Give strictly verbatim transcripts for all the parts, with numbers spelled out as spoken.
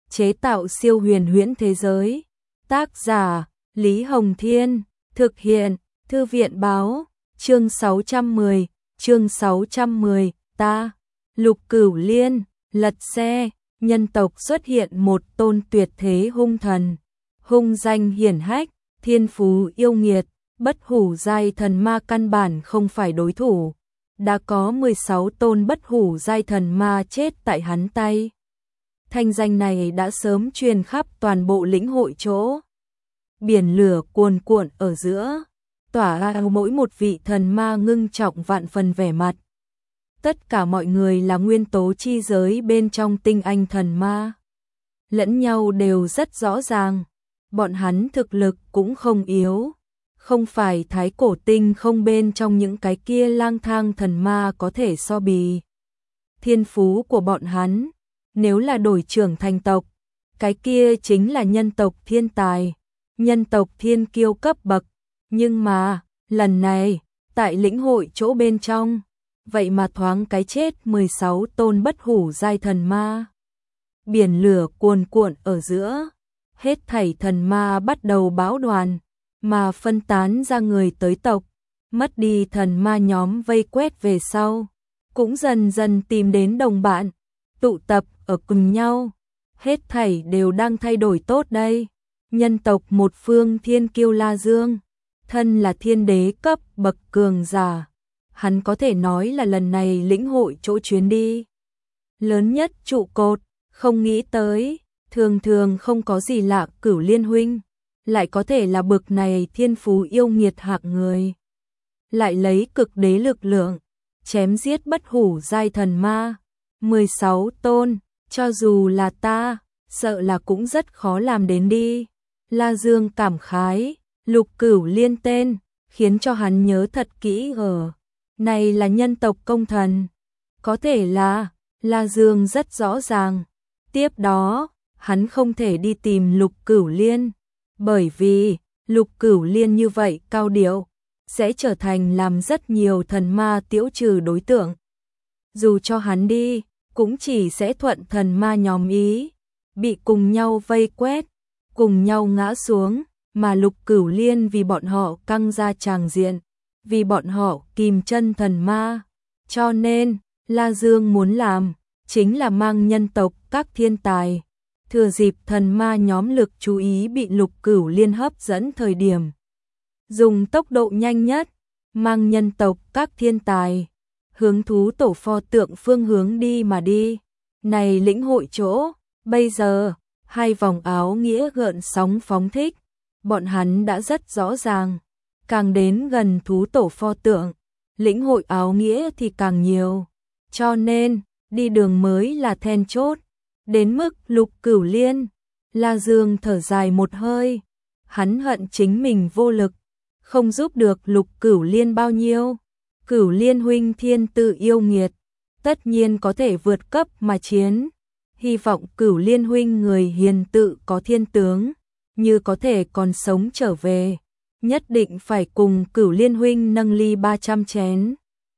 chế tạo siêu huyền huyễn thế giới. Tác giả Lý Hồng Thiên, thực hiện Thư viện Báo, chương sáu trăm mười, chương sáu trăm mười, ta, Lục Cửu Liên, lật xe, nhân tộc xuất hiện một tôn tuyệt thế hung thần, hung danh hiển hách, thiên phú yêu nghiệt, bất hủ giai thần ma căn bản không phải đối thủ. Đã có mười sáu tôn bất hủ giai thần ma chết tại hắn tay. Thanh danh này đã sớm truyền khắp toàn bộ lĩnh hội chỗ. Biển lửa cuồn cuộn ở giữa, tỏa ra mỗi một vị thần ma ngưng trọng vạn phần vẻ mặt. Tất cả mọi người là nguyên tố chi giới bên trong tinh anh thần ma. Lẫn nhau đều rất rõ ràng, bọn hắn thực lực cũng không yếu. Không phải thái cổ tinh không bên trong những cái kia lang thang thần ma có thể so bì. Thiên phú của bọn hắn, nếu là đổi trưởng thành tộc, cái kia chính là nhân tộc thiên tài, nhân tộc thiên kiêu cấp bậc. Nhưng mà, lần này, tại lĩnh hội chỗ bên trong, vậy mà thoáng cái chết mười sáu tôn bất hủ giai thần ma. Biển lửa cuồn cuộn ở giữa, hết thảy thần ma bắt đầu bão đoàn, mà phân tán ra người tới tộc, mất đi thần ma nhóm vây quét về sau, cũng dần dần tìm đến đồng bạn, tụ tập ở cùng nhau. Hết thảy đều đang thay đổi tốt đây. Nhân tộc một phương thiên kiêu La Dương, thân là thiên đế cấp bậc cường giả, hắn có thể nói là lần này lĩnh hội chỗ chuyến đi lớn nhất trụ cột. Không nghĩ tới, thường thường không có gì lạ Cửu Liên huynh lại có thể là bực này thiên phú yêu nghiệt hạng người, lại lấy cực đế lực lượng chém giết bất hủ giai thần ma mười sáu tôn, cho dù là ta, sợ là cũng rất khó làm đến đi. La Dương cảm khái, Lục Cửu Liên tên khiến cho hắn nhớ thật kỹ ở này là nhân tộc công thần, có thể là La Dương rất rõ ràng. Tiếp đó, hắn không thể đi tìm Lục Cửu Liên, bởi vì Lục Cửu Liên như vậy cao điệu, sẽ trở thành làm rất nhiều thần ma tiễu trừ đối tượng. Dù cho hắn đi, cũng chỉ sẽ thuận thần ma nhóm ý, bị cùng nhau vây quét, cùng nhau ngã xuống, mà Lục Cửu Liên vì bọn họ căng ra tràng diện, vì bọn họ kìm chân thần ma. Cho nên, La Dương muốn làm, chính là mang nhân tộc các thiên tài, thừa dịp thần ma nhóm lực chú ý bị Lục Cửu Liên hấp dẫn thời điểm, dùng tốc độ nhanh nhất, mang nhân tộc các thiên tài, hướng thú tổ pho tượng phương hướng đi mà đi. Này lĩnh hội chỗ, bây giờ, hai vòng áo nghĩa gợn sóng phóng thích, bọn hắn đã rất rõ ràng, càng đến gần thú tổ pho tượng, lĩnh hội áo nghĩa thì càng nhiều, cho nên, đi đường mới là then chốt. Đến mức Lục Cửu Liên, La Dương thở dài một hơi, hắn hận chính mình vô lực, không giúp được Lục Cửu Liên bao nhiêu. Cửu Liên huynh thiên tự yêu nghiệt, tất nhiên có thể vượt cấp mà chiến. Hy vọng Cửu Liên huynh người hiền tự có thiên tướng, như có thể còn sống trở về, nhất định phải cùng Cửu Liên huynh nâng ly ba trăm chén.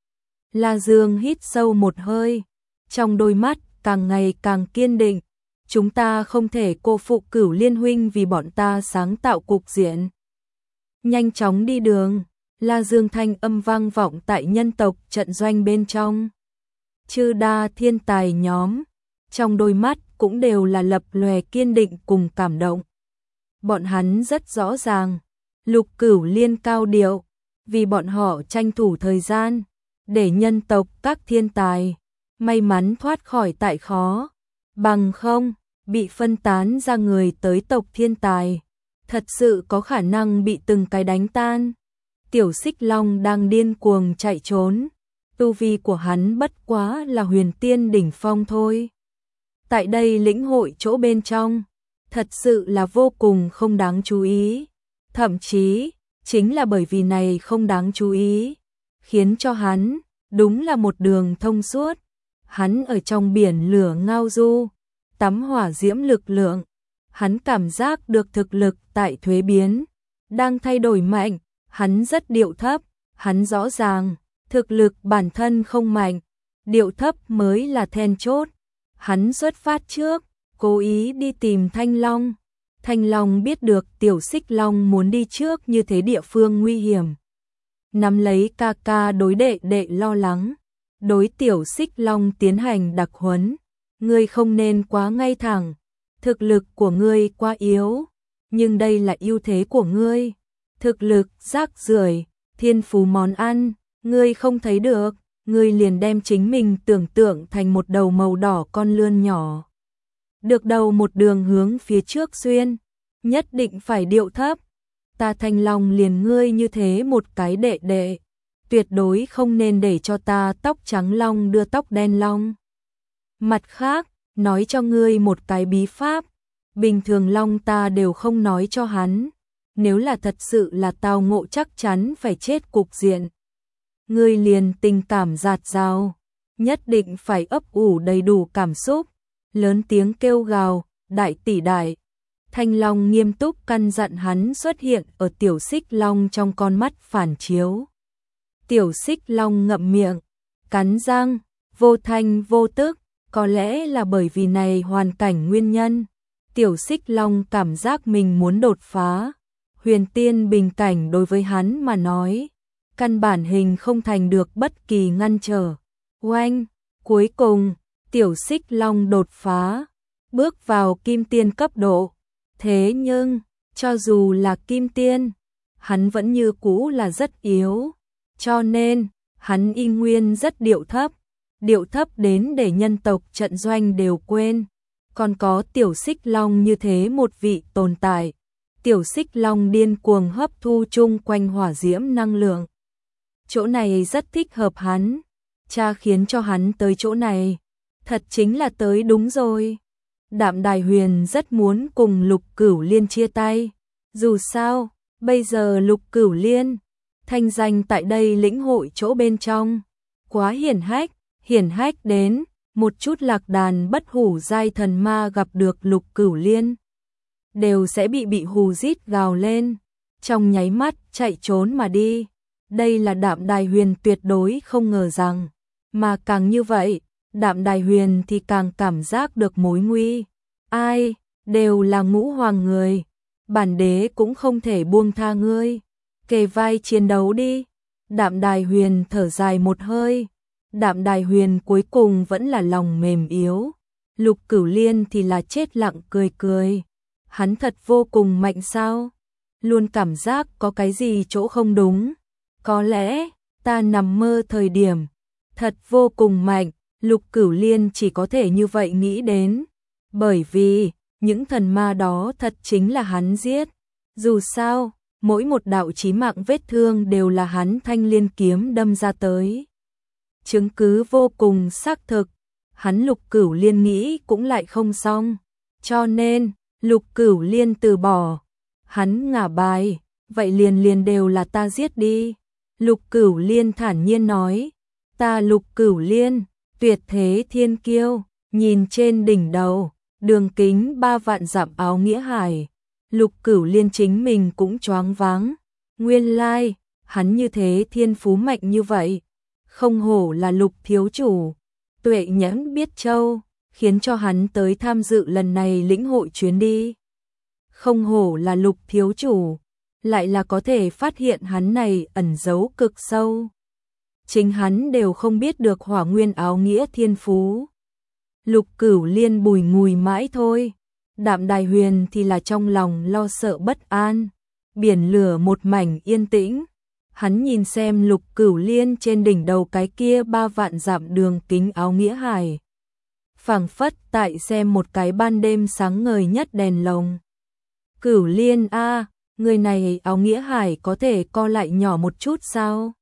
La Dương hít sâu một hơi, trong đôi mắt càng ngày càng kiên định. Chúng ta không thể cô phụ Cửu Liên huynh vì bọn ta sáng tạo cục diện. Nhanh chóng đi đường, La Dương thanh âm vang vọng tại nhân tộc trận doanh bên trong. Chư đa thiên tài nhóm, trong đôi mắt cũng đều là lập lòe kiên định cùng cảm động. Bọn hắn rất rõ ràng, Lục Cửu Liên cao điệu, vì bọn họ tranh thủ thời gian, để nhân tộc các thiên tài may mắn thoát khỏi tại khó, bằng không, bị phân tán ra người tới tộc thiên tài, thật sự có khả năng bị từng cái đánh tan. Tiểu Xích Long đang điên cuồng chạy trốn, tu vi của hắn bất quá là huyền tiên đỉnh phong thôi. Tại đây lĩnh hội chỗ bên trong, thật sự là vô cùng không đáng chú ý, thậm chí, chính là bởi vì này không đáng chú ý, khiến cho hắn, đúng là một đường thông suốt. Hắn ở trong biển lửa ngao du, tắm hỏa diễm lực lượng, hắn cảm giác được thực lực tại thuế biến, đang thay đổi mạnh, hắn rất điệu thấp, hắn rõ ràng, thực lực bản thân không mạnh, điệu thấp mới là then chốt. Hắn xuất phát trước, cố ý đi tìm Thanh Long. Thanh Long biết được Tiểu Xích Long muốn đi trước như thế địa phương nguy hiểm. Nắm lấy ca ca đối đệ đệ lo lắng. Đối Tiểu Xích Long tiến hành đặc huấn. Ngươi không nên quá ngay thẳng. Thực lực của ngươi quá yếu. Nhưng đây là ưu thế của ngươi. Thực lực rác rưởi, thiên phú món ăn, ngươi không thấy được. Ngươi liền đem chính mình tưởng tượng thành một đầu màu đỏ con lươn nhỏ. Được đầu một đường hướng phía trước xuyên. Nhất định phải điệu thấp. Ta Thanh Long liền ngươi như thế một cái đệ đệ. Tuyệt đối không nên để cho ta tóc trắng long đưa tóc đen long. Mặt khác, nói cho ngươi một cái bí pháp. Bình thường long ta đều không nói cho hắn. Nếu là thật sự là tao ngộ chắc chắn phải chết cục diện. Ngươi liền tình cảm dạt dào. Nhất định phải ấp ủ đầy đủ cảm xúc. Lớn tiếng kêu gào, đại tỷ đại. Thanh Long nghiêm túc căn dặn hắn xuất hiện ở Tiểu Xích Long trong con mắt phản chiếu. Tiểu Xích Long ngậm miệng, cắn răng, vô thanh vô tức, có lẽ là bởi vì này hoàn cảnh nguyên nhân. Tiểu Xích Long cảm giác mình muốn đột phá. Huyền tiên bình cảnh đối với hắn mà nói, căn bản hình không thành được bất kỳ ngăn trở. Oanh, cuối cùng, Tiểu Xích Long đột phá, bước vào kim tiên cấp độ. Thế nhưng, cho dù là kim tiên, hắn vẫn như cũ là rất yếu. Cho nên, hắn y nguyên rất điệu thấp. Điệu thấp đến để nhân tộc trận doanh đều quên. Còn có Tiểu Xích Long như thế một vị tồn tại. Tiểu Xích Long điên cuồng hấp thu chung quanh hỏa diễm năng lượng. Chỗ này rất thích hợp hắn. Cha khiến cho hắn tới chỗ này. Thật chính là tới đúng rồi. Đạm Đài Huyền rất muốn cùng Lục Cửu Liên chia tay. Dù sao, bây giờ Lục Cửu Liên, thanh danh tại đây lĩnh hội chỗ bên trong. Quá hiển hách, hiển hách đến, một chút lạc đàn bất hủ giai thần ma gặp được Lục Cửu Liên. Đều sẽ bị bị hù rít gào lên, trong nháy mắt chạy trốn mà đi. Đây là Đạm Đài Huyền tuyệt đối không ngờ rằng, mà càng như vậy, Đạm Đài Huyền thì càng cảm giác được mối nguy. Ai, đều là ngũ hoàng người, bản đế cũng không thể buông tha ngươi. Kề vai chiến đấu đi. Đạm Đài Huyền thở dài một hơi. Đạm Đài Huyền cuối cùng vẫn là lòng mềm yếu. Lục Cửu Liên thì là chết lặng cười cười. Hắn thật vô cùng mạnh sao? Luôn cảm giác có cái gì chỗ không đúng. Có lẽ, ta nằm mơ thời điểm. Thật vô cùng mạnh, Lục Cửu Liên chỉ có thể như vậy nghĩ đến. Bởi vì, những thần ma đó thật chính là hắn giết. Dù sao, mỗi một đạo chí mạng vết thương đều là hắn thanh liên kiếm đâm ra tới. Chứng cứ vô cùng xác thực, hắn Lục Cửu Liên nghĩ cũng lại không xong. Cho nên, Lục Cửu Liên từ bỏ. Hắn ngả bài, vậy liền liền đều là ta giết đi. Lục Cửu Liên thản nhiên nói, ta Lục Cửu Liên, tuyệt thế thiên kiêu, nhìn trên đỉnh đầu, đường kính ba vạn dặm áo nghĩa hải. Lục Cửu Liên chính mình cũng choáng váng. Nguyên lai, hắn như thế thiên phú mạnh như vậy. Không hổ là Lục thiếu chủ. Tuệ Nhẫn biết châu, khiến cho hắn tới tham dự lần này lĩnh hội chuyến đi. Không hổ là Lục thiếu chủ, lại là có thể phát hiện hắn này ẩn giấu cực sâu. Chính hắn đều không biết được hỏa nguyên áo nghĩa thiên phú. Lục Cửu Liên bùi ngùi mãi thôi. Đạm Đài Huyền thì là trong lòng lo sợ bất an. Biển lửa một mảnh yên tĩnh. Hắn nhìn xem Lục Cửu Liên trên đỉnh đầu cái kia ba vạn dặm đường kính áo nghĩa hải. Phảng phất tại xem một cái ban đêm sáng ngời nhất đèn lồng. Cửu Liên a, người này áo nghĩa hải có thể co lại nhỏ một chút sao?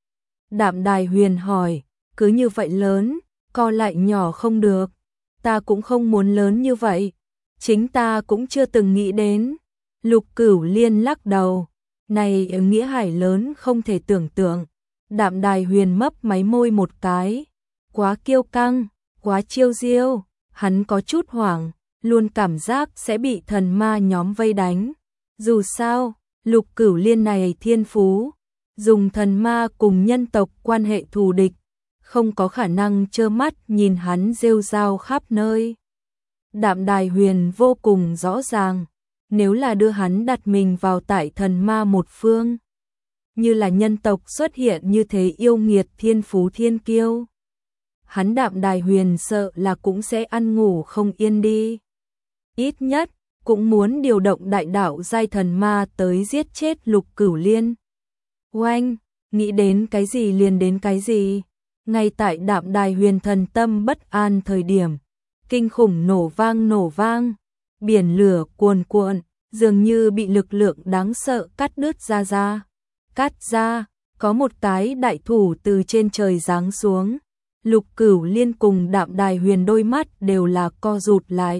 Đạm Đài Huyền hỏi, cứ như vậy lớn, co lại nhỏ không được. Ta cũng không muốn lớn như vậy. Chính ta cũng chưa từng nghĩ đến. Lục Cửu Liên lắc đầu. Này nghĩa hải lớn không thể tưởng tượng. Đạm Đài Huyền mấp máy môi một cái. Quá kiêu căng, quá chiêu diêu. Hắn có chút hoảng, luôn cảm giác sẽ bị thần ma nhóm vây đánh. Dù sao, Lục Cửu Liên này thiên phú. Dùng thần ma cùng nhân tộc quan hệ thù địch. Không có khả năng trơ mắt nhìn hắn rêu rao khắp nơi. Đạm Đài Huyền vô cùng rõ ràng, nếu là đưa hắn đặt mình vào tại thần ma một phương, như là nhân tộc xuất hiện như thế yêu nghiệt thiên phú thiên kiêu, hắn Đạm Đài Huyền sợ là cũng sẽ ăn ngủ không yên đi. Ít nhất, cũng muốn điều động đại đạo giai thần ma tới giết chết Lục Cửu Liên. Oanh, nghĩ đến cái gì liền đến cái gì. Ngay tại Đạm Đài Huyền thần tâm bất an thời điểm, kinh khủng nổ vang nổ vang, biển lửa cuồn cuộn, dường như bị lực lượng đáng sợ cắt đứt ra ra. Cắt ra, có một cái đại thủ từ trên trời giáng xuống. Lục Cửu Liên cùng Đạm Đài Huyền đôi mắt đều là co rụt lại.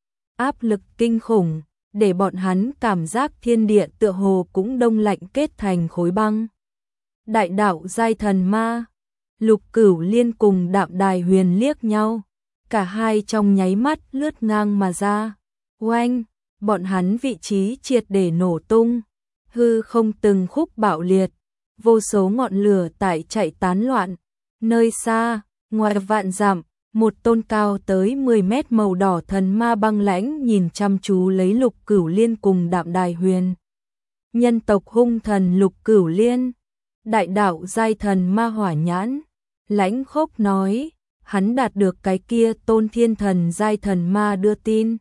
Áp lực kinh khủng, để bọn hắn cảm giác thiên địa tựa hồ cũng đông lạnh kết thành khối băng. Đại đạo giai thần ma, Lục Cửu Liên cùng Đạm Đài Huyền liếc nhau, cả hai trong nháy mắt lướt ngang mà ra. Oanh, bọn hắn vị trí triệt để nổ tung, hư không từng khúc bạo liệt, vô số ngọn lửa tại chạy tán loạn. Nơi xa, ngoài vạn dặm, một tôn cao tới mười mét màu đỏ thần ma băng lãnh nhìn chăm chú lấy Lục Cửu Liên cùng Đạm Đài Huyền. Nhân tộc hung thần Lục Cửu Liên, đại đạo giai thần ma hỏa nhãn, lãnh khốc nói, hắn đạt được cái kia tôn thiên thần giai thần ma đưa tin,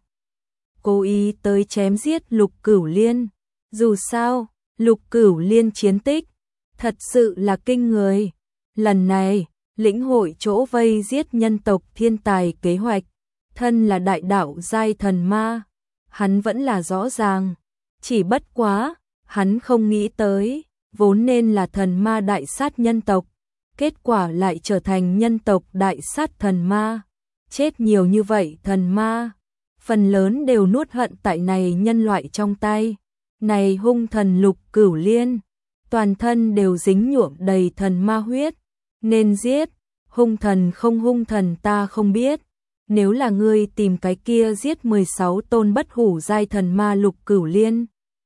cố ý tới chém giết Lục Cửu Liên. Dù sao, Lục Cửu Liên chiến tích thật sự là kinh người. Lần này, lĩnh hội chỗ vây giết nhân tộc thiên tài kế hoạch, thân là đại đạo giai thần ma, hắn vẫn là rõ ràng, chỉ bất quá, hắn không nghĩ tới, vốn nên là thần ma đại sát nhân tộc, kết quả lại trở thành nhân tộc đại sát thần ma. Chết nhiều như vậy thần ma, phần lớn đều nuốt hận tại này nhân loại trong tay. Này hung thần Lục Cửu Liên, toàn thân đều dính nhuộm đầy thần ma huyết, nên giết. Hung thần không hung thần ta không biết, nếu là ngươi tìm cái kia giết mười sáu tôn bất hủ giai thần ma Lục Cửu Liên,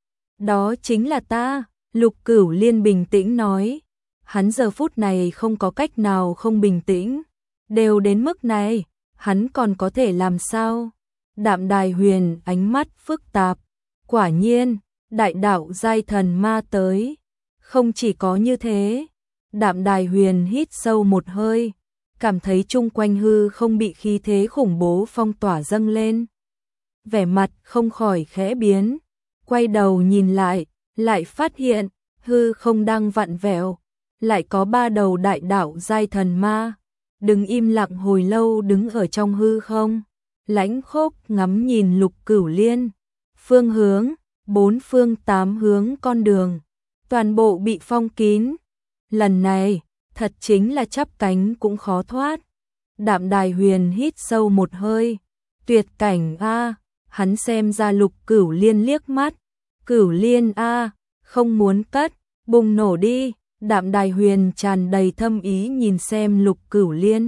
đó chính là ta. Lục Cửu Liên bình tĩnh nói, hắn giờ phút này không có cách nào không bình tĩnh, đều đến mức này, hắn còn có thể làm sao? Đạm Đài Huyền ánh mắt phức tạp, quả nhiên, đại đạo giai thần ma tới, không chỉ có như thế. Đạm Đài Huyền hít sâu một hơi, cảm thấy chung quanh hư không bị khí thế khủng bố phong tỏa dâng lên. Vẻ mặt không khỏi khẽ biến, quay đầu nhìn lại, lại phát hiện, hư không đang vặn vẹo, lại có ba đầu đại đạo giai thần ma, đứng im lặng hồi lâu đứng ở trong hư không, lãnh khốc ngắm nhìn Lục Cửu Liên. Phương hướng, bốn phương tám hướng con đường, toàn bộ bị phong kín. Lần này, thật chính là chắp cánh cũng khó thoát. Đạm Đài Huyền hít sâu một hơi, tuyệt cảnh a, hắn xem ra Lục Cửu Liên liếc mắt. Cửu Liên a, không muốn cất, bùng nổ đi. Đạm Đài Huyền tràn đầy thâm ý nhìn xem Lục Cửu Liên,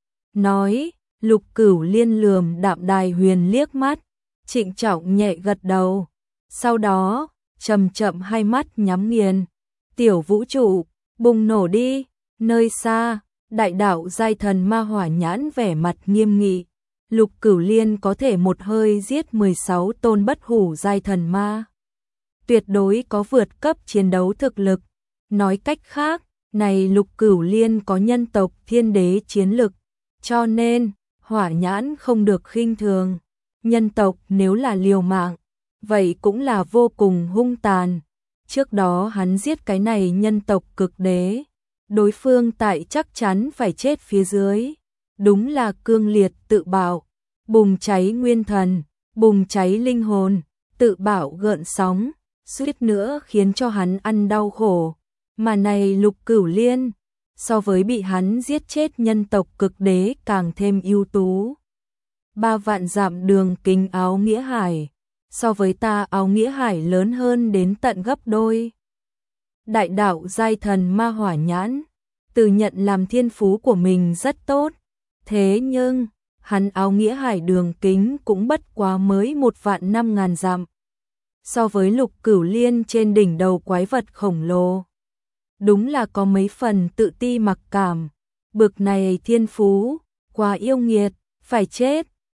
nói. Lục Cửu Liên lườm Đạm Đài Huyền liếc mắt, trịnh trọng nhẹ gật đầu, sau đó chậm chậm hai mắt nhắm nghiền. Tiểu vũ trụ, bùng nổ đi. Nơi xa, đại đạo giai thần ma hỏa nhãn vẻ mặt nghiêm nghị. Lục Cửu Liên có thể một hơi giết mười sáu tôn bất hủ giai thần ma, tuyệt đối có vượt cấp chiến đấu thực lực. Nói cách khác, này Lục Cửu Liên có nhân tộc thiên đế chiến lực, cho nên hỏa nhãn không được khinh thường. Nhân tộc nếu là liều mạng, vậy cũng là vô cùng hung tàn. Trước đó hắn giết cái này nhân tộc cực đế, đối phương tại chắc chắn phải chết phía dưới. Đúng là cương liệt tự bạo, bùng cháy nguyên thần, bùng cháy linh hồn, tự bạo gợn sóng, suýt nữa khiến cho hắn ăn đau khổ. Mà này Lục Cửu Liên, so với bị hắn giết chết nhân tộc cực đế càng thêm ưu tú. Ba vạn dặm đường kính áo nghĩa hải, so với ta áo nghĩa hải lớn hơn đến tận gấp đôi. Đại đạo giai thần ma hỏa nhãn, tự nhận làm thiên phú của mình rất tốt, thế nhưng, hắn áo nghĩa hải đường kính cũng bất quá mới một vạn năm ngàn dặm. So với Lục Cửu Liên trên đỉnh đầu quái vật khổng lồ, đúng là có mấy phần tự ti mặc cảm. Bực này thiên phú, quá yêu nghiệt, phải chết.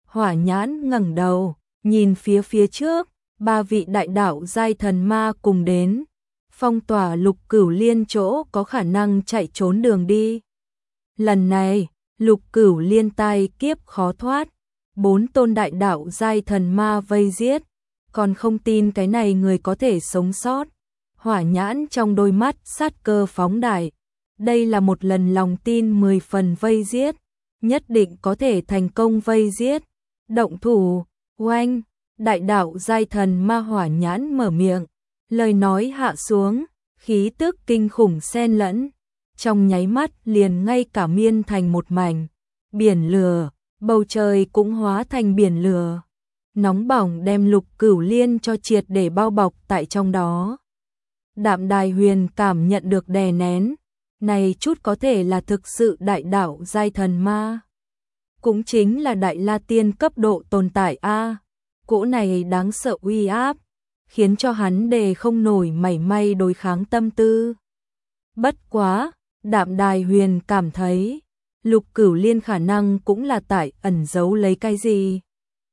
Hỏa Nhãn ngẩng đầu, nhìn phía phía trước, ba vị đại đạo giai thần ma cùng đến, phong tỏa Lục Cửu Liên chỗ có khả năng chạy trốn đường đi. Lần này, Lục Cửu Liên tai kiếp khó thoát, bốn tôn đại đạo giai thần ma vây giết, còn không tin cái này người có thể sống sót. Hỏa Nhãn trong đôi mắt sát cơ phóng đại, đây là một lần lòng tin mười phần vây giết, nhất định có thể thành công vây giết. Động thủ, oanh, đại đạo giai thần ma Hỏa Nhãn mở miệng, lời nói hạ xuống, khí tức kinh khủng xen lẫn, trong nháy mắt liền ngay cả miên thành một mảnh, biển lửa, bầu trời cũng hóa thành biển lửa, nóng bỏng đem Lục Cửu Liên cho triệt để bao bọc tại trong đó. Đạm Đài Huyền cảm nhận được đè nén, này chút có thể là thực sự đại đạo giai thần ma, cũng chính là đại la tiên cấp độ tồn tại a. Cỗ này đáng sợ uy áp, khiến cho hắn đề không nổi mảy may đối kháng tâm tư. Bất quá, Đạm Đài Huyền cảm thấy, Lục Cửu Liên khả năng cũng là tại ẩn giấu lấy cái gì.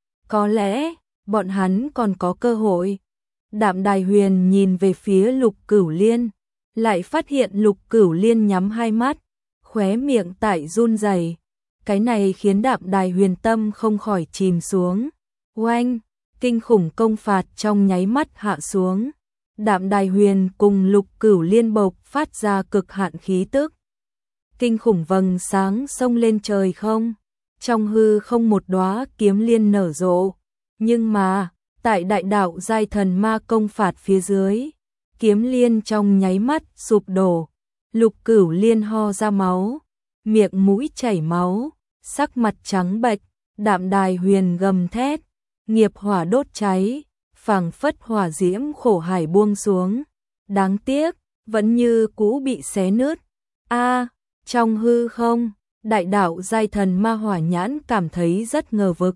Có lẽ, bọn hắn còn có cơ hội. Đạm Đài Huyền nhìn về phía Lục Cửu Liên, lại phát hiện Lục Cửu Liên nhắm hai mắt, khóe miệng tại run rẩy. Cái này khiến Đạm Đài Huyền tâm không khỏi chìm xuống. Oanh, kinh khủng công phạt trong nháy mắt hạ xuống. Đạm Đài Huyền cùng Lục Cửu Liên bộc phát ra cực hạn khí tức. Kinh khủng vầng sáng xông lên trời không, trong hư không một đóa kiếm liên nở rộ, nhưng mà, tại đại đạo giai thần ma công phạt phía dưới, kiếm liên trong nháy mắt sụp đổ, Lục Cửu Liên ho ra máu, miệng mũi chảy máu, sắc mặt trắng bệch, Đạm Đài Huyền gầm thét, nghiệp hỏa đốt cháy, phảng phất hỏa diễm khổ hải buông xuống, đáng tiếc, vẫn như cũ bị xé nứt. A, trong hư không, đại đạo giai thần ma Hỏa Nhãn cảm thấy rất ngờ vực,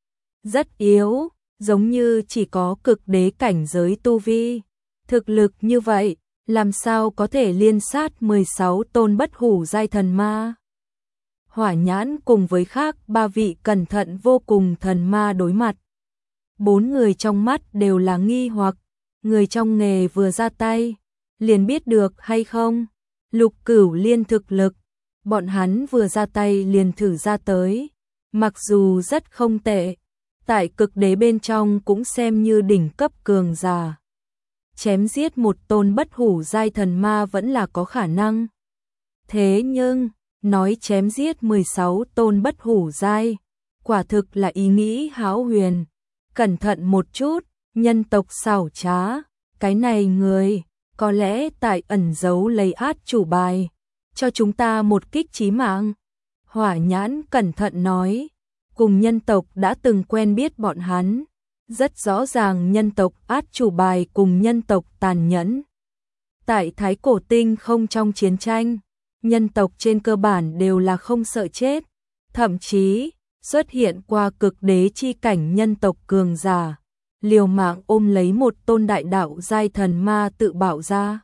rất yếu, giống như chỉ có cực đế cảnh giới tu vi. Thực lực như vậy, làm sao có thể liên sát mười sáu tôn bất hủ giai thần ma? Hỏa Nhãn cùng với khác ba vị cẩn thận vô cùng thần ma đối mặt. Bốn người trong mắt đều là nghi hoặc, người trong nghề vừa ra tay, liền biết được hay không? Lục Cửu Liên thực lực, bọn hắn vừa ra tay liền thử ra tới, mặc dù rất không tệ, tại cực đế bên trong cũng xem như đỉnh cấp cường giả. Chém giết một tôn bất hủ giai thần ma vẫn là có khả năng. Thế nhưng, nói chém giết mười sáu tôn bất hủ giai, quả thực là ý nghĩ hão huyền. Cẩn thận một chút, nhân tộc xảo trá, cái này người, có lẽ tại ẩn giấu lấy át chủ bài, cho chúng ta một kích chí mạng. Hỏa Nhãn cẩn thận nói, cùng nhân tộc đã từng quen biết bọn hắn, rất rõ ràng nhân tộc át chủ bài cùng nhân tộc tàn nhẫn. Tại Thái Cổ Tinh không trong chiến tranh, nhân tộc trên cơ bản đều là không sợ chết, thậm chí xuất hiện qua cực đế chi cảnh nhân tộc cường giả, liều mạng ôm lấy một tôn đại đạo giai thần ma tự bảo ra,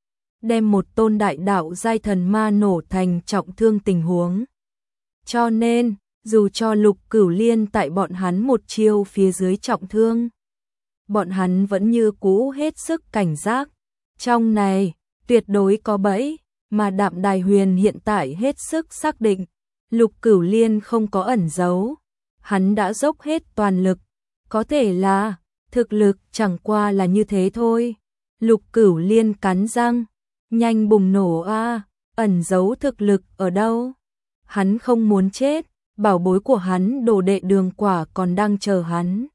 đem một tôn đại đạo giai thần ma nổ thành trọng thương tình huống. Cho nên, dù cho Lục Cửu Liên tại bọn hắn một chiêu phía dưới trọng thương, bọn hắn vẫn như cũ hết sức cảnh giác. Trong này, tuyệt đối có bẫy, mà Đạm Đài Huyền hiện tại hết sức xác định, Lục Cửu Liên không có ẩn giấu, hắn đã dốc hết toàn lực, có thể là, thực lực chẳng qua là như thế thôi. Lục Cửu Liên cắn răng, nhanh bùng nổ a, ẩn giấu thực lực ở đâu? Hắn không muốn chết, bảo bối của hắn đồ đệ Đường Quả còn đang chờ hắn.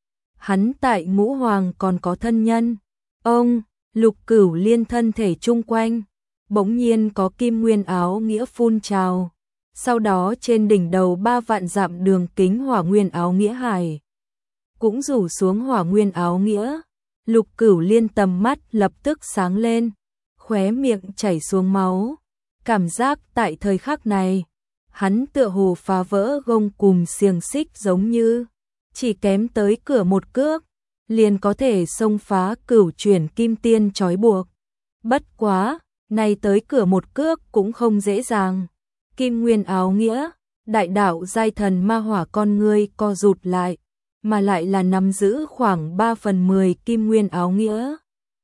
Hắn tại Ngũ Hoàng còn có thân nhân. Ông, Lục Cửu Liên thân thể chung quanh, bỗng nhiên có kim nguyên áo nghĩa phun trào. Sau đó trên đỉnh đầu ba vạn dặm đường kính hỏa nguyên áo nghĩa hải cũng rủ xuống hỏa nguyên áo nghĩa. Lục Cửu Liên tầm mắt lập tức sáng lên, khóe miệng chảy xuống máu. Cảm giác tại thời khắc này, hắn tựa hồ phá vỡ gông cùm xiềng xích giống như chỉ kém tới cửa một cước, liền có thể xông phá cửu chuyển kim tiên trói buộc. Bất quá, này tới cửa một cước cũng không dễ dàng. Kim nguyên áo nghĩa, Đại đạo giai thần ma hỏa con ngươi co rụt lại, mà lại là nắm giữ khoảng ba phần mười kim nguyên áo nghĩa.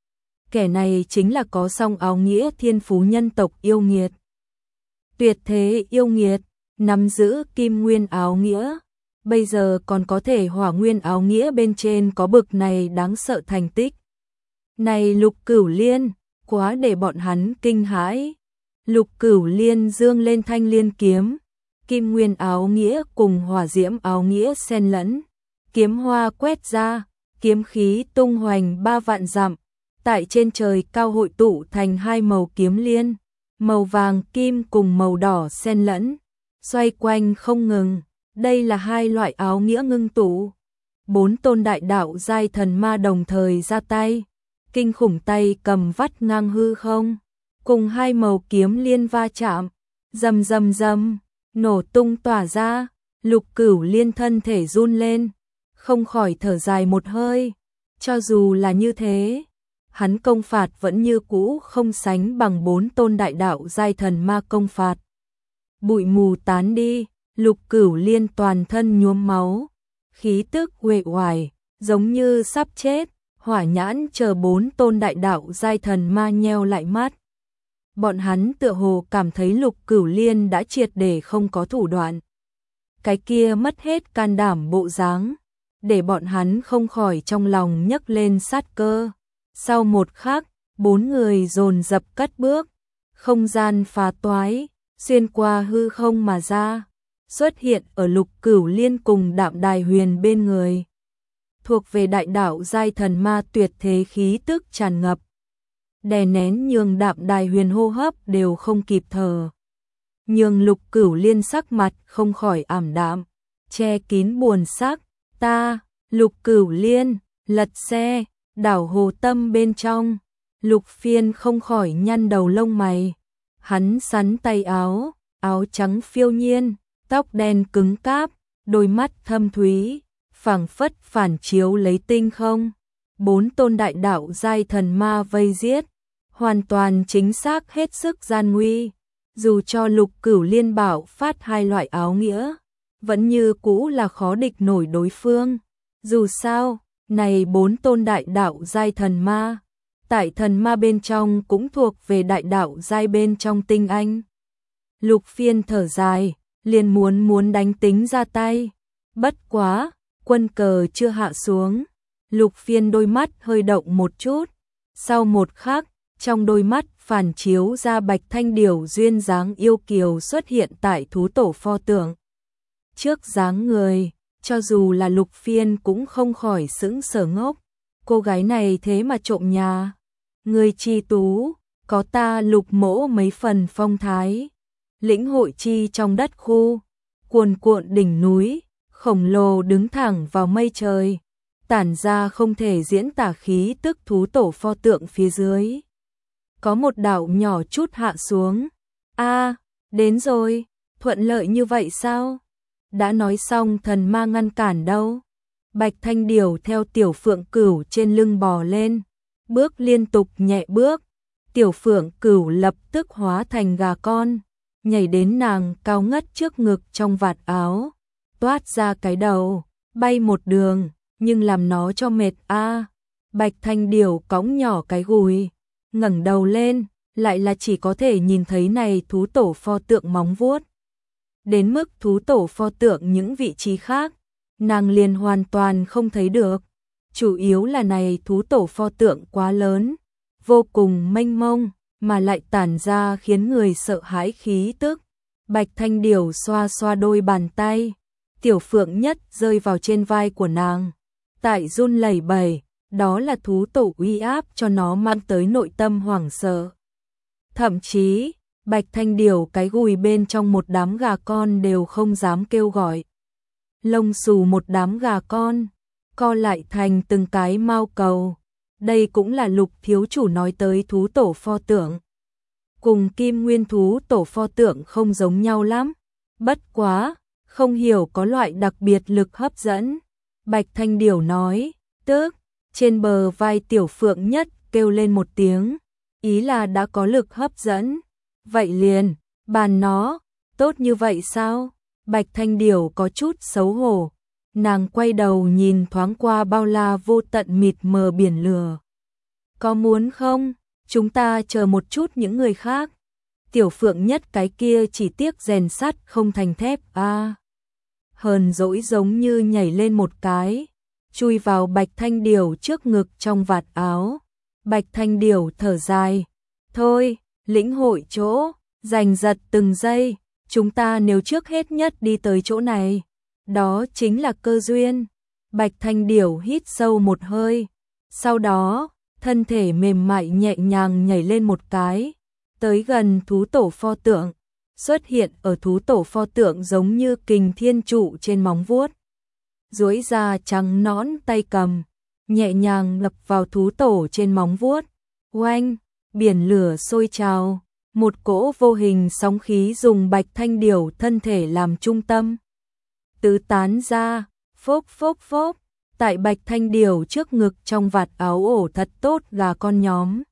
Kẻ này chính là có song áo nghĩa thiên phú nhân tộc yêu nghiệt. Tuyệt thế yêu nghiệt, nắm giữ kim nguyên áo nghĩa, bây giờ còn có thể hỏa nguyên áo nghĩa bên trên có bực này đáng sợ thành tích. Này Lục Cửu Liên, quá để bọn hắn kinh hãi. Lục Cửu Liên dương lên thanh liên kiếm, kim nguyên áo nghĩa cùng hỏa diễm áo nghĩa xen lẫn, kiếm hoa quét ra, kiếm khí tung hoành ba vạn dặm, tại trên trời cao hội tụ thành hai màu kiếm liên, màu vàng kim cùng màu đỏ xen lẫn, xoay quanh không ngừng. Đây là hai loại áo nghĩa ngưng tụ. Bốn tôn đại đạo giai thần ma đồng thời ra tay, kinh khủng tay cầm vắt ngang hư không, cùng hai màu kiếm liên va chạm, rầm rầm rầm, nổ tung tỏa ra. Lục Cửu Liên thân thể run lên, không khỏi thở dài một hơi. Cho dù là như thế, hắn công phạt vẫn như cũ không sánh bằng bốn tôn đại đạo giai thần ma công phạt. Bụi mù tán đi, Lục Cửu Liên toàn thân nhuốm máu, khí tức uể oải, giống như sắp chết. Hỏa Nhãn chờ bốn tôn đại đạo giai thần ma nheo lại mắt. Bọn hắn tựa hồ cảm thấy Lục Cửu Liên đã triệt để không có thủ đoạn. Cái kia mất hết can đảm bộ dáng, để bọn hắn không khỏi trong lòng nhấc lên sát cơ. Sau một khắc, bốn người dồn dập cất bước, không gian phá toái, xuyên qua hư không mà ra, xuất hiện ở Lục Cửu Liên cùng Đạm Đài Huyền bên người. Thuộc về đại đạo giai thần ma tuyệt thế khí tức tràn ngập, đè nén nhường Đạm Đài Huyền hô hấp đều không kịp thở, nhường Lục Cửu Liên sắc mặt không khỏi ảm đạm, che kín buồn sắc. Ta, Lục Cửu Liên, lật xe, đảo hồ tâm bên trong, Lục Phiên không khỏi nhăn đầu lông mày, hắn sắn tay áo, áo trắng phiêu nhiên, tóc đen cứng cáp, đôi mắt thâm thúy, phảng phất phản chiếu lấy tinh không. Bốn tôn đại đạo giai thần ma vây giết, hoàn toàn chính xác hết sức gian nguy. Dù cho Lục Cửu Liên bảo phát hai loại áo nghĩa, vẫn như cũ là khó địch nổi đối phương. Dù sao, này bốn tôn đại đạo giai thần ma, tại thần ma bên trong cũng thuộc về đại đạo giai bên trong tinh anh. Lục Phiên thở dài, liền muốn muốn đánh tính ra tay. Bất quá, quân cờ chưa hạ xuống, Lục Phiên đôi mắt hơi động một chút. Sau một khắc, trong đôi mắt phản chiếu ra Bạch Thanh Điểu duyên dáng yêu kiều xuất hiện tại thú tổ pho tượng. Trước dáng người, cho dù là Lục Phiên cũng không khỏi sững sờ ngốc. Cô gái này thế mà trộm nhà. Người chi tú, có ta Lục mỗ mấy phần phong thái. Lĩnh hội chi trong đất khu, cuồn cuộn đỉnh núi, khổng lồ đứng thẳng vào mây trời, tản ra không thể diễn tả khí tức thú tổ pho tượng phía dưới. Có một đảo nhỏ chút hạ xuống. A, đến rồi, thuận lợi như vậy sao? Đã nói xong thần ma ngăn cản đâu. Bạch Thanh Điểu theo Tiểu Phượng Cửu trên lưng bò lên, bước liên tục nhẹ bước. Tiểu Phượng Cửu lập tức hóa thành gà con, nhảy đến nàng cao ngất trước ngực trong vạt áo, toát ra cái đầu, bay một đường, nhưng làm nó cho mệt a. À. Bạch Thanh Điểu cõng nhỏ cái gùi, ngẩng đầu lên, lại là chỉ có thể nhìn thấy này thú tổ pho tượng móng vuốt. Đến mức thú tổ pho tượng những vị trí khác, nàng liền hoàn toàn không thấy được. Chủ yếu là này thú tổ pho tượng quá lớn, vô cùng mênh mông, mà lại tản ra khiến người sợ hãi khí tức. Bạch Thanh Điểu xoa xoa đôi bàn tay, Tiểu Phượng Nhất rơi vào trên vai của nàng, tại run lẩy bẩy, đó là thú tổ uy áp cho nó mang tới nội tâm hoảng sợ. Thậm chí, Bạch Thanh Điểu cái gùi bên trong một đám gà con đều không dám kêu gọi. Lông xù một đám gà con, co lại thành từng cái mao cầu. Đây cũng là Lục thiếu chủ nói tới thú tổ pho tượng. Cùng Kim Nguyên thú tổ pho tượng không giống nhau lắm. Bất quá, không hiểu có loại đặc biệt lực hấp dẫn. Bạch Thanh Điểu nói, tức, trên bờ vai Tiểu Phượng Nhất kêu lên một tiếng, ý là đã có lực hấp dẫn. Vậy liền, bàn nó, tốt như vậy sao? Bạch Thanh Điểu có chút xấu hổ, nàng quay đầu nhìn thoáng qua bao la vô tận mịt mờ biển lửa. Có muốn không? Chúng ta chờ một chút những người khác. Tiểu Phượng Nhất cái kia chỉ tiếc rèn sắt không thành thép a. À, hờn dỗi giống như nhảy lên một cái, chui vào Bạch Thanh Điểu trước ngực trong vạt áo. Bạch Thanh Điểu thở dài, thôi, lĩnh hội chỗ, giành giật từng giây, chúng ta nếu trước hết nhất đi tới chỗ này, đó chính là cơ duyên. Bạch Thanh Điểu hít sâu một hơi, sau đó, thân thể mềm mại nhẹ nhàng nhảy lên một cái, tới gần thú tổ pho tượng, xuất hiện ở thú tổ pho tượng giống như kình thiên trụ trên móng vuốt. Duỗi ra trắng nõn tay cầm, nhẹ nhàng lập vào thú tổ trên móng vuốt. Oanh, biển lửa sôi trào, một cỗ vô hình sóng khí dùng Bạch Thanh Điểu thân thể làm trung tâm. Tứ tán ra, phốc phốc phốc, tại Bạch Thanh Điểu trước ngực trong vạt áo ổ thật tốt gà con nhóm.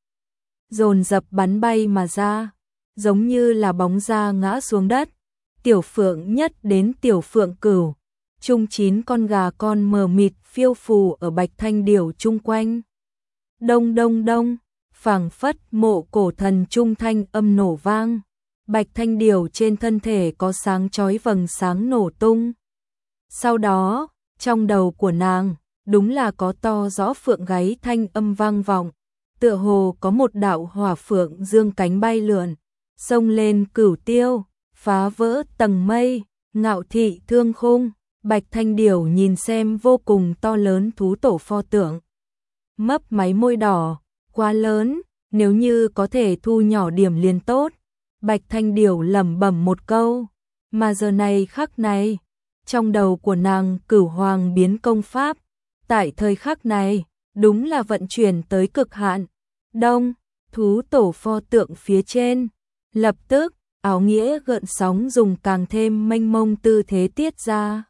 Dồn dập bắn bay mà ra, giống như là bóng da ngã xuống đất. Tiểu Phượng Nhất đến Tiểu Phượng Cửu, chung chín con gà con mờ mịt phiêu phù ở Bạch Thanh Điểu chung quanh. Đông đông đông, phảng phất mộ cổ thần trung thanh âm nổ vang. Bạch Thanh Điểu trên thân thể có sáng chói vầng sáng nổ tung. Sau đó, trong đầu của nàng, đúng là có to rõ phượng gáy thanh âm vang vọng, tựa hồ có một đạo hỏa phượng dương cánh bay lượn, xông lên cửu tiêu, phá vỡ tầng mây, ngạo thị thương khung. Bạch Thanh Điểu nhìn xem vô cùng to lớn thú tổ pho tượng, mấp máy môi đỏ, quá lớn, nếu như có thể thu nhỏ điểm liền tốt. Bạch Thanh Điểu lẩm bẩm một câu, mà giờ này khắc này, trong đầu của nàng Cửu Hoàng biến công pháp, tại thời khắc này, đúng là vận chuyển tới cực hạn. Đông, thú tổ pho tượng phía trên, lập tức, áo nghĩa gợn sóng dùng càng thêm mênh mông tư thế tiết ra.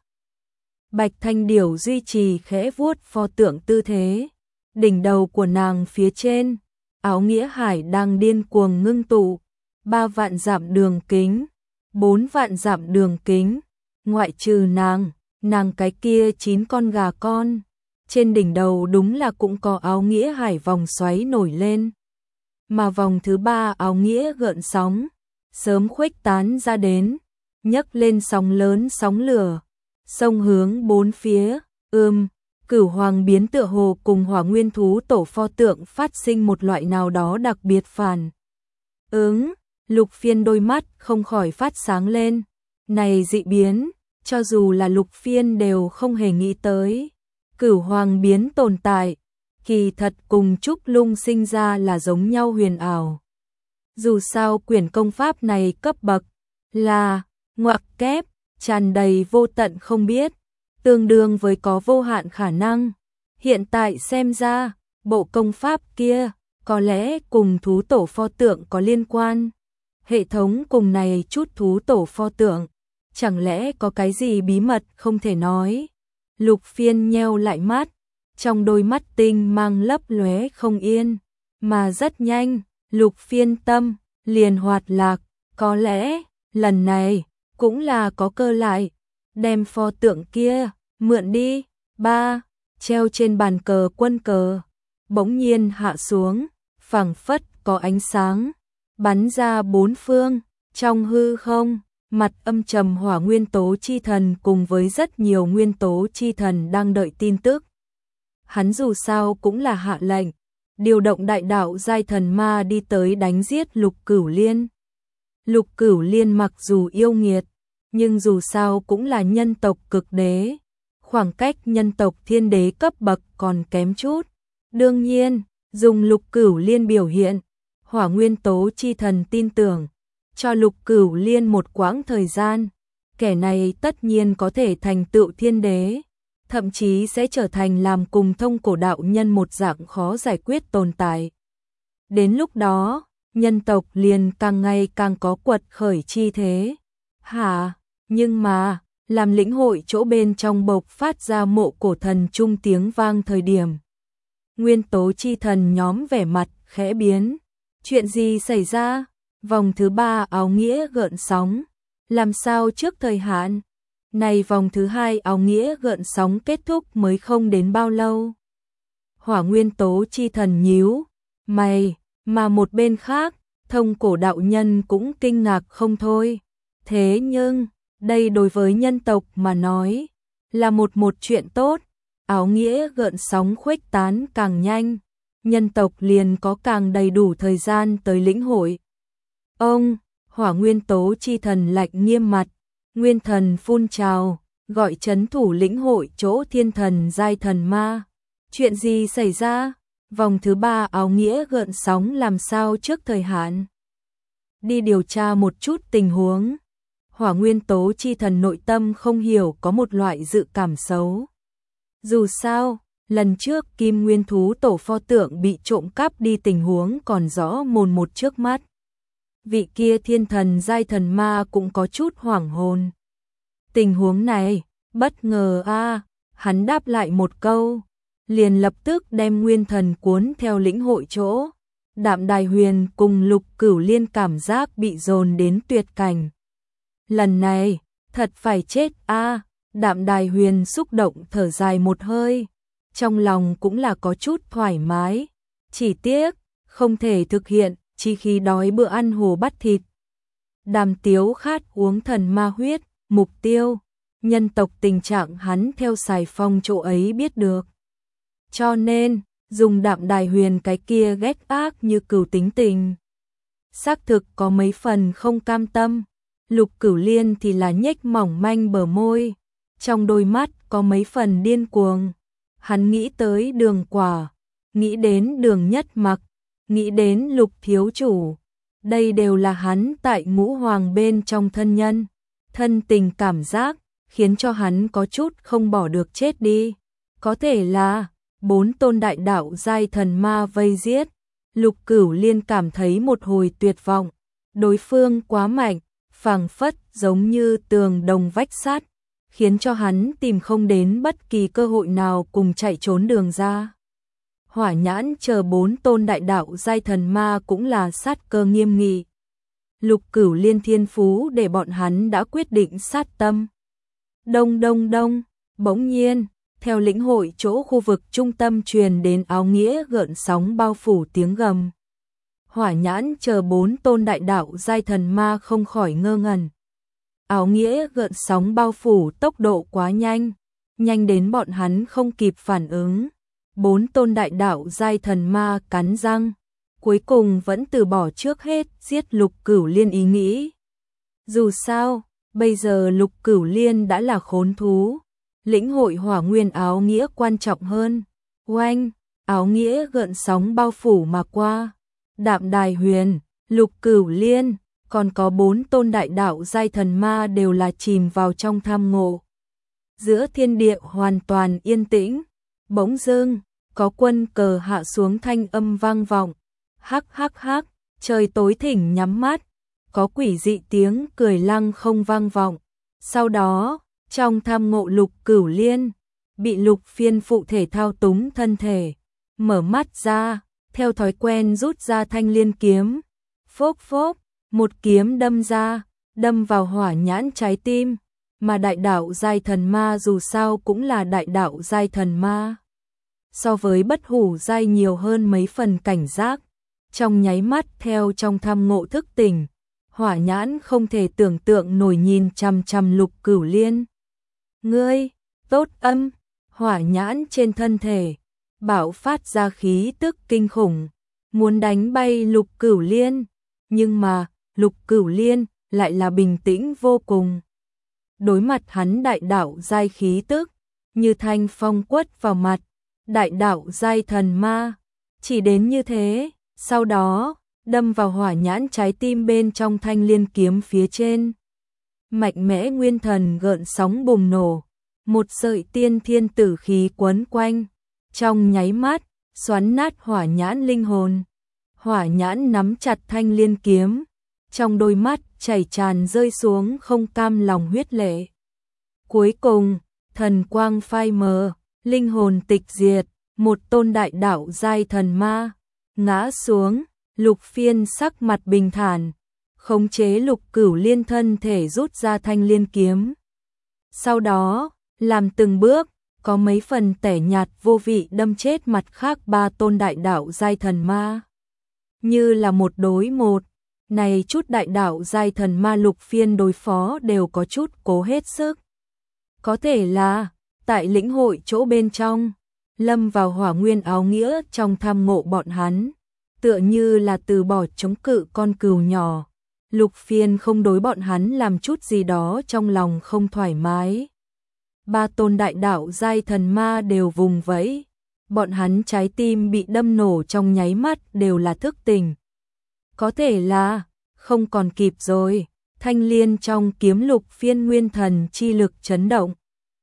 Bạch Thanh Điểu duy trì khẽ vuốt pho tượng tư thế, đỉnh đầu của nàng phía trên, áo nghĩa hải đang điên cuồng ngưng tụ, ba vạn dặm đường kính, bốn vạn dặm đường kính, ngoại trừ nàng, nàng cái kia chín con gà con, trên đỉnh đầu đúng là cũng có áo nghĩa hải vòng xoáy nổi lên. Mà vòng thứ ba áo nghĩa gợn sóng, sớm khuếch tán ra đến, nhấc lên sóng lớn sóng lửa, sông hướng bốn phía. Ưm, Cửu Hoàng biến tựa hồ cùng Hỏa Nguyên thú tổ pho tượng phát sinh một loại nào đó đặc biệt phản ứng. Lục Phiên đôi mắt không khỏi phát sáng lên, này dị biến, cho dù là Lục Phiên đều không hề nghĩ tới. Cửu Hoàng biến tồn tại, kỳ thật cùng Trúc Lung sinh ra là giống nhau huyền ảo. Dù sao quyển công pháp này cấp bậc là ngoặc kép, tràn đầy vô tận không biết, tương đương với có vô hạn khả năng. Hiện tại xem ra, bộ công pháp kia có lẽ cùng thú tổ pho tượng có liên quan. Hệ thống cùng này chút thú tổ pho tượng, chẳng lẽ có cái gì bí mật không thể nói. Lục Phiên nheo lại mắt, trong đôi mắt tinh mang lấp lóe không yên, mà rất nhanh, Lục Phiên tâm liền hoạt lạc, có lẽ lần này cũng là có cơ lại, đem pho tượng kia mượn đi. Ba, treo trên bàn cờ quân cờ, bỗng nhiên hạ xuống, phảng phất có ánh sáng bắn ra bốn phương, trong hư không, mặt âm trầm Hỏa Nguyên tố chi thần cùng với rất nhiều nguyên tố chi thần đang đợi tin tức. Hắn dù sao cũng là hạ lệnh, điều động đại đạo giai thần ma đi tới đánh giết Lục Cửu Liên. Lục Cửu Liên mặc dù yêu nghiệt, nhưng dù sao cũng là nhân tộc cực đế, khoảng cách nhân tộc thiên đế cấp bậc còn kém chút. Đương nhiên, dùng Lục Cửu Liên biểu hiện, Hỏa Nguyên tố chi thần tin tưởng, cho Lục Cửu Liên một quãng thời gian, kẻ này tất nhiên có thể thành tựu thiên đế, thậm chí sẽ trở thành làm cùng thông cổ đạo nhân một dạng khó giải quyết tồn tại. Đến lúc đó, nhân tộc liền càng ngày càng có quật khởi chi thế. Hả? Nhưng mà, làm lĩnh hội chỗ bên trong bộc phát ra mộ cổ thần trung tiếng vang thời điểm. Nguyên tố chi thần nhóm vẻ mặt khẽ biến. Chuyện gì xảy ra? Vòng thứ ba áo nghĩa gợn sóng. Làm sao trước thời hạn? Này vòng thứ hai áo nghĩa gợn sóng kết thúc mới không đến bao lâu. Hỏa nguyên tố chi thần nhíu mày, mà một bên khác, Thông Cổ đạo nhân cũng kinh ngạc không thôi. Thế nhưng, đây đối với nhân tộc mà nói, là một một chuyện tốt, áo nghĩa gợn sóng khuếch tán càng nhanh, nhân tộc liền có càng đầy đủ thời gian tới lĩnh hội. Ông, hỏa nguyên tố chi thần lạnh nghiêm mặt, nguyên thần phun trào, gọi trấn thủ lĩnh hội chỗ thiên thần giai thần ma. Chuyện gì xảy ra? Vòng thứ ba áo nghĩa gợn sóng làm sao trước thời hạn? Đi điều tra một chút tình huống. Hỏa nguyên tố chi thần nội tâm không hiểu có một loại dự cảm xấu. Dù sao, lần trước kim nguyên thú tổ pho tượng bị trộm cắp đi tình huống còn rõ mồn một trước mắt. Vị kia thiên thần giai thần ma cũng có chút hoảng hồn. Tình huống này, bất ngờ a à, hắn đáp lại một câu, liền lập tức đem nguyên thần cuốn theo lĩnh hội chỗ. Đạm Đài Huyền cùng Lục Cửu Liên cảm giác bị dồn đến tuyệt cảnh. Lần này, thật phải chết a à, Đạm Đài Huyền xúc động thở dài một hơi, trong lòng cũng là có chút thoải mái, chỉ tiếc, không thể thực hiện, chỉ khi đói bữa ăn hồ bắt thịt. Đàm Tiếu khát uống thần ma huyết, mục tiêu, nhân tộc tình trạng hắn theo Sài Phong chỗ ấy biết được. Cho nên, dùng Đạm Đài Huyền cái kia ghét ác như cừu tính tình. Xác thực có mấy phần không cam tâm, Lục Cửu Liên thì là nhếch mỏng manh bờ môi, trong đôi mắt có mấy phần điên cuồng. Hắn nghĩ tới Đường Quả, nghĩ đến Đường Nhất Mặc, nghĩ đến Lục thiếu chủ. Đây đều là hắn tại Ngũ Hoàng bên trong thân nhân, thân tình cảm giác, khiến cho hắn có chút không bỏ được chết đi. Có thể là bốn tôn đại đạo giai thần ma vây giết, Lục Cửu Liên cảm thấy một hồi tuyệt vọng, đối phương quá mạnh, phảng phất giống như tường đồng vách sắt, khiến cho hắn tìm không đến bất kỳ cơ hội nào cùng chạy trốn đường ra. Hỏa Nhãn chờ bốn tôn đại đạo giai thần ma cũng là sát cơ nghiêm nghị. Lục Cửu Liên thiên phú để bọn hắn đã quyết định sát tâm. Đông đông đông, bỗng nhiên, theo lĩnh hội chỗ khu vực trung tâm truyền đến áo nghĩa gợn sóng bao phủ tiếng gầm. Hỏa Nhãn chờ bốn tôn đại đạo giai thần ma không khỏi ngơ ngẩn. Áo nghĩa gợn sóng bao phủ tốc độ quá nhanh, nhanh đến bọn hắn không kịp phản ứng. Bốn tôn đại đạo giai thần ma cắn răng, cuối cùng vẫn từ bỏ trước hết giết Lục Cửu Liên ý nghĩ. Dù sao, bây giờ Lục Cửu Liên đã là khốn thú, lĩnh hội hỏa nguyên áo nghĩa quan trọng hơn. Oanh, áo nghĩa gợn sóng bao phủ mà qua. Đạm Đài Huyền, Lục Cửu Liên, còn có bốn tôn đại đạo giai thần ma đều là chìm vào trong tham ngộ. Giữa thiên địa hoàn toàn yên tĩnh, bỗng dưng, có quân cờ hạ xuống thanh âm vang vọng. Hắc hắc hắc, trời tối thỉnh nhắm mắt, có quỷ dị tiếng cười lăng không vang vọng. Sau đó, trong tham ngộ Lục Cửu Liên, bị Lục Phiên phụ thể thao túng thân thể, mở mắt ra, theo thói quen rút ra thanh liên kiếm. Phốc phốc, một kiếm đâm ra, đâm vào Hỏa Nhãn trái tim, mà đại đạo giai thần ma dù sao cũng là đại đạo giai thần ma. So với bất hủ giai nhiều hơn mấy phần cảnh giác, trong nháy mắt theo trong tham ngộ thức tỉnh, Hỏa Nhãn không thể tưởng tượng nổi nhìn chằm chằm Lục Cửu Liên. Ngươi, tốt âm, Hỏa Nhãn trên thân thể, bạo phát ra khí tức kinh khủng, muốn đánh bay Lục Cửu Liên, nhưng mà, Lục Cửu Liên lại là bình tĩnh vô cùng. Đối mặt hắn đại đạo giai khí tức, như thanh phong quất vào mặt, đại đạo giai thần ma, chỉ đến như thế, sau đó, đâm vào Hỏa Nhãn trái tim bên trong thanh liên kiếm phía trên. Mạnh mẽ nguyên thần gợn sóng bùng nổ, một sợi tiên thiên tử khí quấn quanh, trong nháy mắt, xoắn nát Hỏa Nhãn linh hồn. Hỏa Nhãn nắm chặt thanh liên kiếm, trong đôi mắt chảy tràn rơi xuống không cam lòng huyết lệ. Cuối cùng, thần quang phai mờ, linh hồn tịch diệt, một tôn đại đạo giai thần ma ngã xuống. Lục Phiên sắc mặt bình thản, khống chế Lục Cửu Liên thân thể rút ra thanh liên kiếm. Sau đó, làm từng bước, có mấy phần tẻ nhạt vô vị đâm chết mặt khác ba tôn đại đạo giai thần ma. Như là một đối một, này chút đại đạo giai thần ma Lục Phiên đối phó đều có chút cố hết sức. Có thể là, tại lĩnh hội chỗ bên trong, lâm vào hỏa nguyên áo nghĩa trong tham ngộ bọn hắn, tựa như là từ bỏ chống cự con cừu nhỏ. Lục Phiên không đối bọn hắn làm chút gì đó trong lòng không thoải mái. Ba tôn đại đạo giai thần ma đều vùng vẫy, bọn hắn trái tim bị đâm nổ trong nháy mắt đều là thức tỉnh. Có thể là, không còn kịp rồi, thanh liên trong kiếm Lục Phiên nguyên thần chi lực chấn động,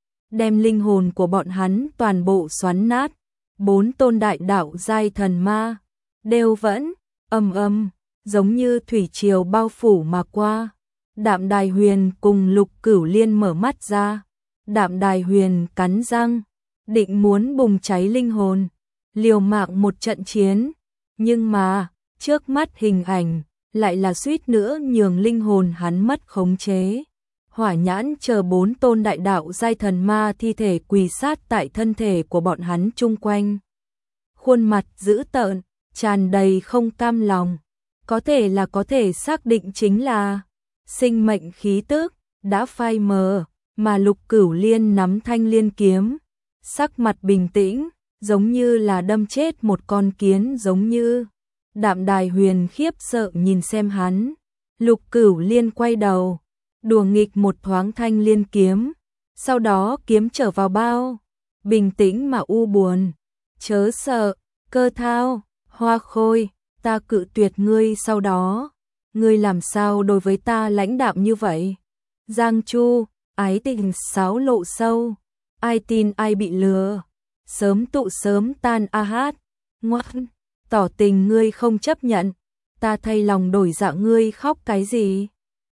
đem linh hồn của bọn hắn toàn bộ xoắn nát. Bốn tôn đại đạo giai thần ma đều vẫn ầm ầm, giống như thủy triều bao phủ mà qua. Đạm Đài Huyền cùng Lục Cửu Liên mở mắt ra. Đạm Đài Huyền cắn răng, định muốn bùng cháy linh hồn, liều mạng một trận chiến, nhưng mà, trước mắt hình ảnh lại là suýt nữa nhường linh hồn hắn mất khống chế. Hỏa Nhãn chờ bốn tôn đại đạo giai thần ma thi thể quỳ sát tại thân thể của bọn hắn chung quanh. Khuôn mặt dữ tợn, tràn đầy không cam lòng, có thể là có thể xác định chính là sinh mệnh khí tức đã phai mờ, mà Lục Cửu Liên nắm thanh liên kiếm, sắc mặt bình tĩnh, giống như là đâm chết một con kiến giống như. Đạm Đài Huyền khiếp sợ nhìn xem hắn, Lục Cửu Liên quay đầu, đùa nghịch một thoáng thanh liên kiếm, sau đó kiếm trở vào bao, bình tĩnh mà u buồn. Chớ sợ, Cơ Thao, Hoa Khôi, ta cự tuyệt ngươi sau đó, ngươi làm sao đối với ta lãnh đạm như vậy? Giang Chu, ái tình sáo lộ sâu, ai tin ai bị lừa, sớm tụ sớm tan a hát, ngoan, tỏ tình ngươi không chấp nhận, ta thay lòng đổi dạ ngươi khóc cái gì?